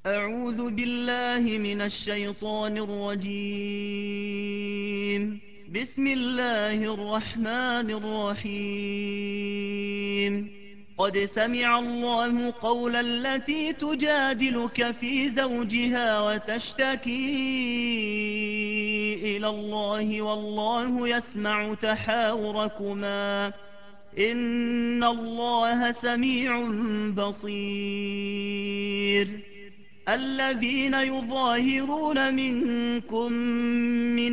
أعوذ بالله من الشيطان الرجيم. بسم الله الرحمن الرحيم. قد سمع الله قول التي تجادلك في زوجها وتشتكي إلى الله والله يسمع تحاوركما إن الله سميع بصير. الذين يظاهرون منكم من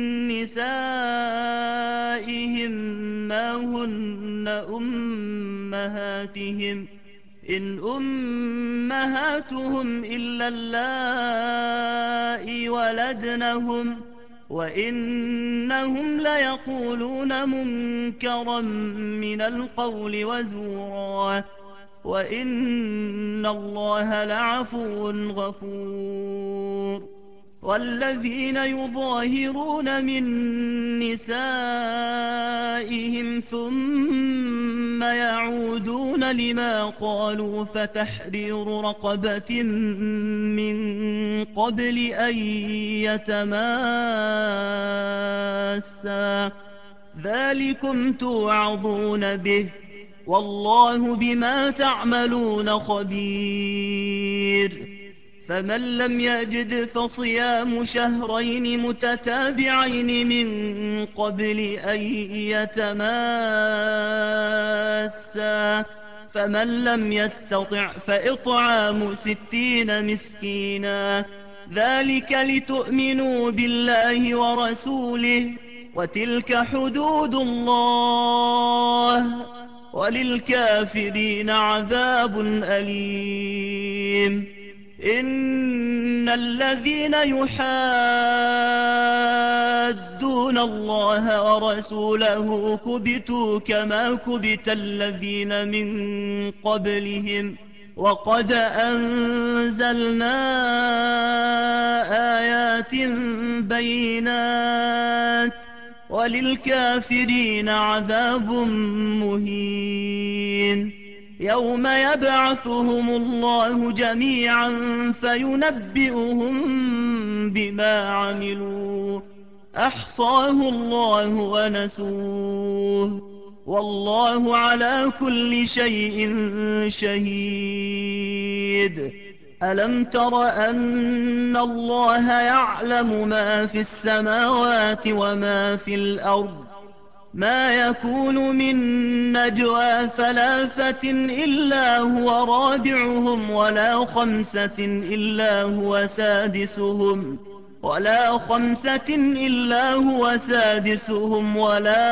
نسائهم ما هن أمهاتهم إن أمهاتهم إلا اللائي ولدنهم وإنهم ليقولون منكرا من القول وزورا وإن الله لعفو غفور. والذين يظاهرون من نسائهم ثم يعودون لما قالوا فتحرير رقبة من قبل أن يتماسا ذلكم توعظون به والله بما تعملون خبير. فمن لم يجد فصيام شهرين متتابعين من قبل أن يتماسا فمن لم يستطع فإطعام 60 مسكينا ذلك لتؤمنوا بالله ورسوله وتلك حدود الله وللكافرين عذاب أليم. إن الذين يحادون الله ورسوله كبتوا كما كبت الذين من قبلهم وقد أنزلنا آيات بينات وللكافرين عذاب مهين. يوم يبعثهم الله جميعا فينبئهم بما عملوا أحصاه الله ونسوه والله على كل شيء شهيد. ألم تر أن الله يعلم ما في السماوات وما في الأرض ما يكون من نجوى 3 إلا هو رابعهم ولا 5 إلا هو سادسهم ولا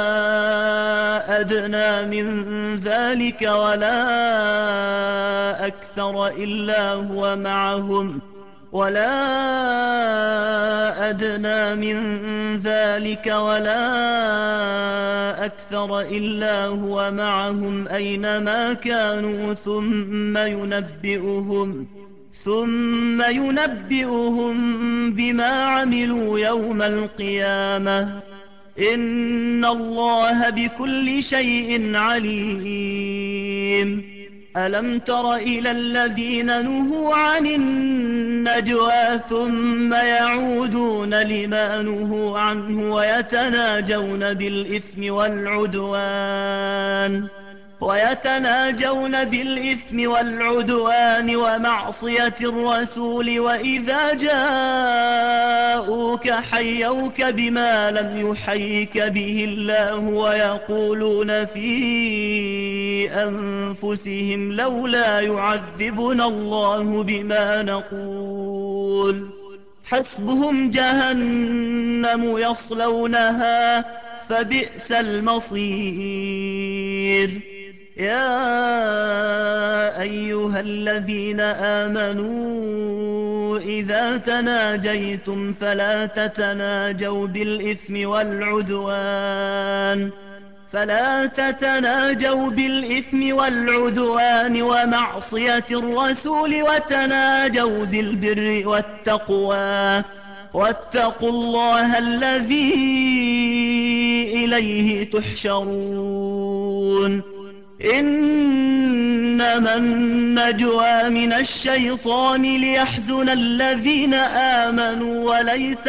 أدنى من ذلك ولا أكثر إلا هو معهم أينما كانوا ثم ينبئهم بما عملوا يوم القيامة إن الله بكل شيء عليم. ألم تر إلى الذين نهوا عن النجوى ثم يعودون لما نهوا عنه ويتناجون بالإثم والعدوان ومعصية الرسول وإذا جاءوك حيوك بما لم يحيك به الله ويقولون في أنفسهم لولا يعذبنا الله بما نقول حسبهم جهنم يصلونها فبئس المصير. يا أيها الذين آمنوا إذا تناجيتم فلا تتناجوا بالإثم والعدوان ومعصية الرسول وتناجوا بالبر والتقوى واتقوا الله الذي إليه تحشرون. إنما النجوى من الشيطان ليحزن الذين آمنوا وليس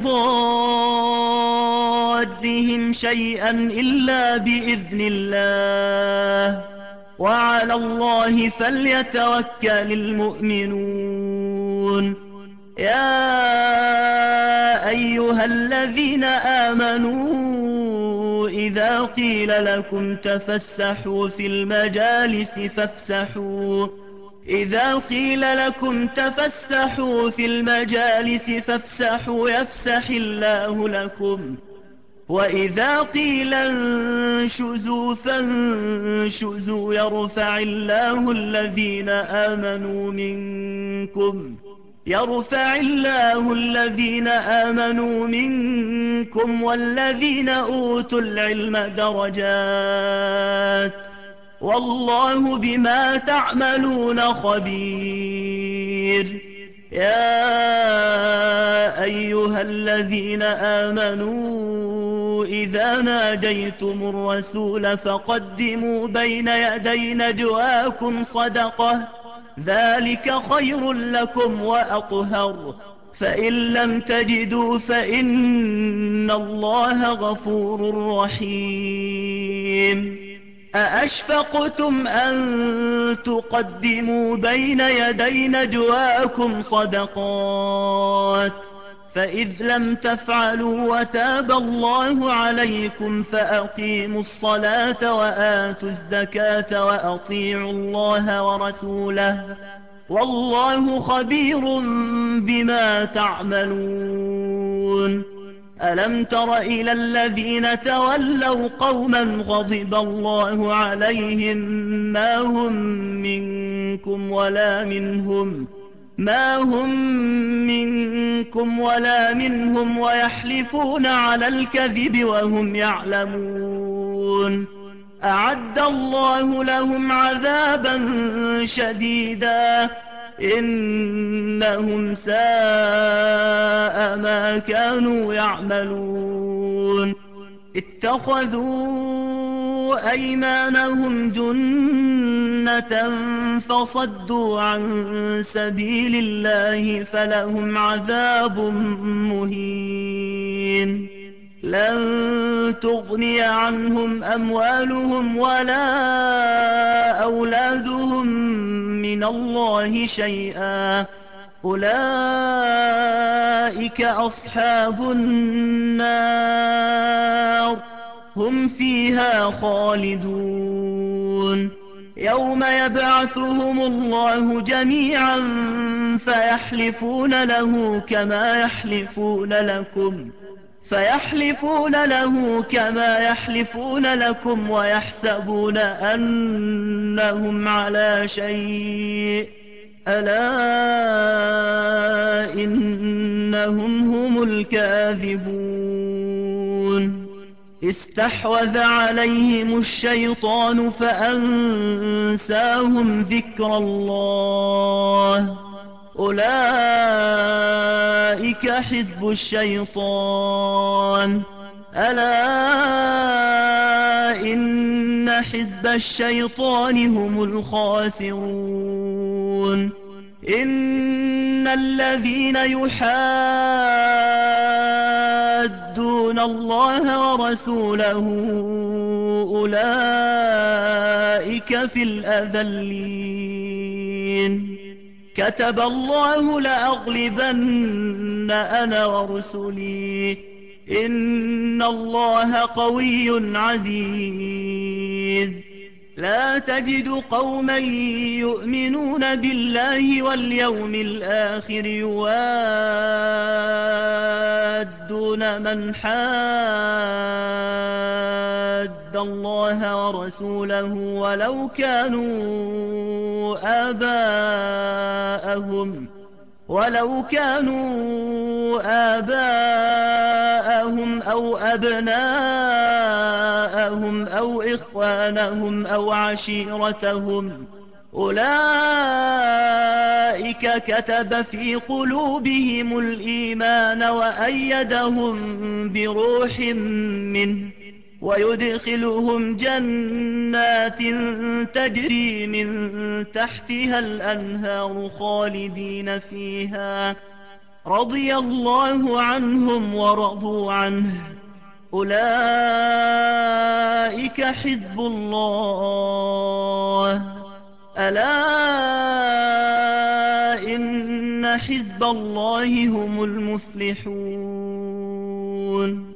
بضارهم شيئا إلا بإذن الله وعلى الله فليتوكل المؤمنون. يا أيها الذين آمنوا إذا قيل لكم تفسحوا في المجالس فافسحوا يفسح الله لكم، وإذا قيل انشزوا فانشزوا يرفع الله الذين آمنوا منكم والذين أوتوا العلم درجات، والله بما تعملون خبير. يا أيها الذين آمنوا إذا ناجيتم الرسول فقدموا بين يدي نجواكم صدقة، ذلك خير لكم وأطهر، فإن لم تجدوا فإن الله غفور رحيم. أأشفقتم أن تقدموا بين يدي نجواكم صدقات، فإذ لم تفعلوا وتاب الله عليكم فأقيموا الصلاة وآتوا الزكاة وأطيعوا الله ورسوله، والله خبير بما تعملون. ألم تر إلى الذين تولوا قوما غضب الله عليهم ما هم منكم ولا منهم ويحلفون على الكذب وهم يعلمون. أعد الله لهم عذابا شديدا إنهم ساء ما كانوا يعملون. اتخذوا أيمانهم جنة فصدوا عن سبيل الله فلهم عذاب مهين. لن تغني عنهم أموالهم ولا أولادهم من الله شيئا، أولئك أصحاب النار هم فيها خالدون. يوم يبعثهم الله جميعا فيحلفون له كما يحلفون لكم ويحسبون أنهم على شيء، ألا إنهم هم الكاذبون. استحوذ عليهم الشيطان فأنساهم ذكر الله، أولئك حزب الشيطان، ألا إن حزب الشيطان هم الخاسرون. إن الذين يحادون الله ورسوله أولئك في الأذلين. كتب الله لأغلبن أنا ورسلي إن الله قوي عزيز. لا تجد قوما يؤمنون بالله واليوم الآخر يوادون من حاد الله ورسوله ولو كانوا آباءهم أو أبناءهم أو إخوانهم أو عشيرتهم، أولئك كتب في قلوبهم الإيمان وأيدهم بروح منه ويدخلهم جنات تجري من تحتها الأنهار خالدين فيها رضي الله عنهم ورضوا عنه أولئك حزب الله ألا إن حزب الله هم المفلحون